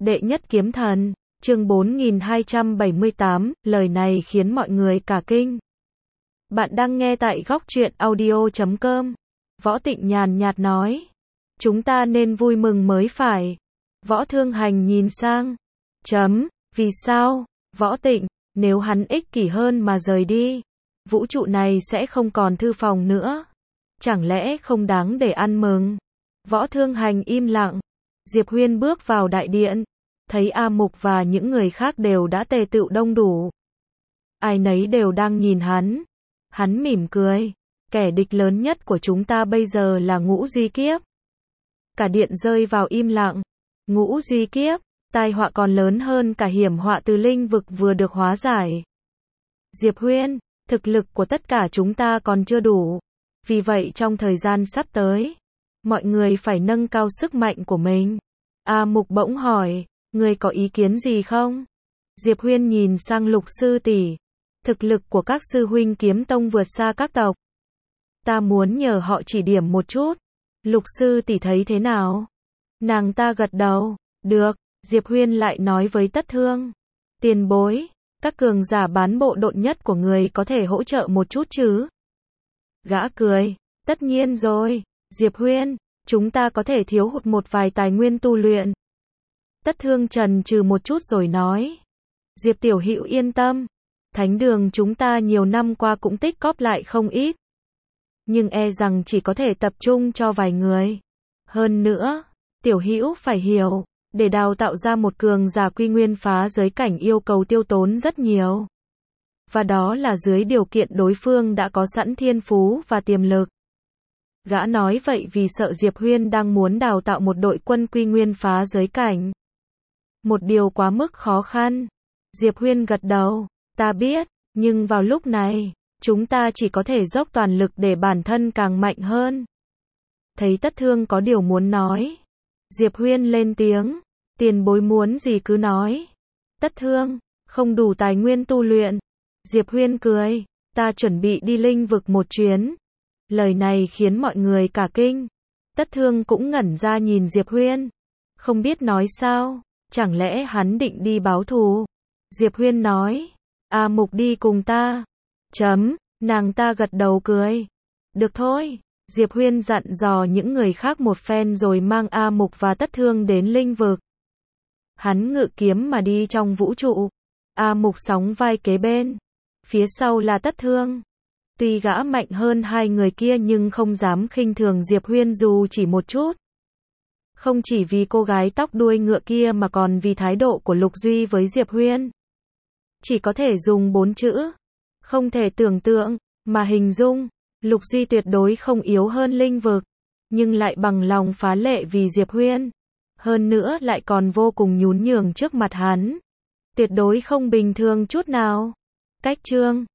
Đệ nhất kiếm thần, chương 4278, lời này khiến mọi người cả kinh. Bạn đang nghe tại góc truyện audio.com. Võ Tịnh nhàn nhạt nói. Chúng ta nên vui mừng mới phải. Võ Thương Hành nhìn sang. Vì sao? Võ Tịnh, nếu hắn ích kỷ hơn mà rời đi, vũ trụ này sẽ không còn thư phòng nữa. Chẳng lẽ không đáng để ăn mừng? Võ Thương Hành im lặng. Diệp Huyên bước vào đại điện, thấy A Mục và những người khác đều đã tề tựu đông đủ. Ai nấy đều đang nhìn hắn. Hắn mỉm cười. Kẻ địch lớn nhất của chúng ta bây giờ là Ngũ Duy Kiếp. Cả điện rơi vào im lặng. Ngũ Duy Kiếp, tai họa còn lớn hơn cả hiểm họa từ linh vực vừa được hóa giải. Diệp Huyên, thực lực của tất cả chúng ta còn chưa đủ. Vì vậy trong thời gian sắp tới, mọi người phải nâng cao sức mạnh của mình. A Mục bỗng hỏi, người có ý kiến gì không? Diệp Huyên nhìn sang Lục sư tỷ. Thực lực của các sư huynh kiếm tông vượt xa các tộc. Ta muốn nhờ họ chỉ điểm một chút. Lục sư tỷ thấy thế nào? Nàng ta gật đầu. Được, Diệp Huyên lại nói với Tất Thương. Tiền bối, các cường giả bán bộ độn nhất của người có thể hỗ trợ một chút chứ? Gã cười. Tất nhiên rồi, Diệp Huyên, chúng ta có thể thiếu hụt một vài tài nguyên tu luyện. Tất Thương chần chừ một chút rồi nói. Diệp tiểu hữu yên tâm. Thánh đường chúng ta nhiều năm qua cũng tích cóp lại không ít. Nhưng e rằng chỉ có thể tập trung cho vài người. Hơn nữa, tiểu hữu phải hiểu, để đào tạo ra một cường giả quy nguyên phá giới cảnh yêu cầu tiêu tốn rất nhiều. Và đó là dưới điều kiện đối phương đã có sẵn thiên phú và tiềm lực. Gã nói vậy vì sợ Diệp Huyên đang muốn đào tạo một đội quân quy nguyên phá giới cảnh. Một điều quá mức khó khăn. Diệp Huyên gật đầu. Ta biết, nhưng vào lúc này, chúng ta chỉ có thể dốc toàn lực để bản thân càng mạnh hơn. Thấy Tất Thương có điều muốn nói. Diệp Huyên lên tiếng. Tiền bối muốn gì cứ nói. Tất Thương, không đủ tài nguyên tu luyện. Diệp Huyên cười. Ta chuẩn bị đi linh vực một chuyến. Lời này khiến mọi người cả kinh. Tất Thương cũng ngẩn ra nhìn Diệp Huyên. Không biết nói sao. Chẳng lẽ hắn định đi báo thù? Diệp Huyên nói. A Mục đi cùng ta. Nàng ta gật đầu cười. Được thôi. Diệp Huyên dặn dò những người khác một phen rồi mang A Mục và Tất Thương đến linh vực. Hắn ngự kiếm mà đi trong vũ trụ. A Mục sóng vai kế bên. Phía sau là Tất Thương. Tuy gã mạnh hơn hai người kia nhưng không dám khinh thường Diệp Huyên dù chỉ một chút. Không chỉ vì cô gái tóc đuôi ngựa kia mà còn vì thái độ của Lục Duy với Diệp Huyên. Chỉ có thể dùng 4 chữ. Không thể tưởng tượng, mà hình dung. Lục Duy tuyệt đối không yếu hơn linh vực. Nhưng lại bằng lòng phá lệ vì Diệp Huyên. Hơn nữa lại còn vô cùng nhún nhường trước mặt hắn. Tuyệt đối không bình thường chút nào. Cách chương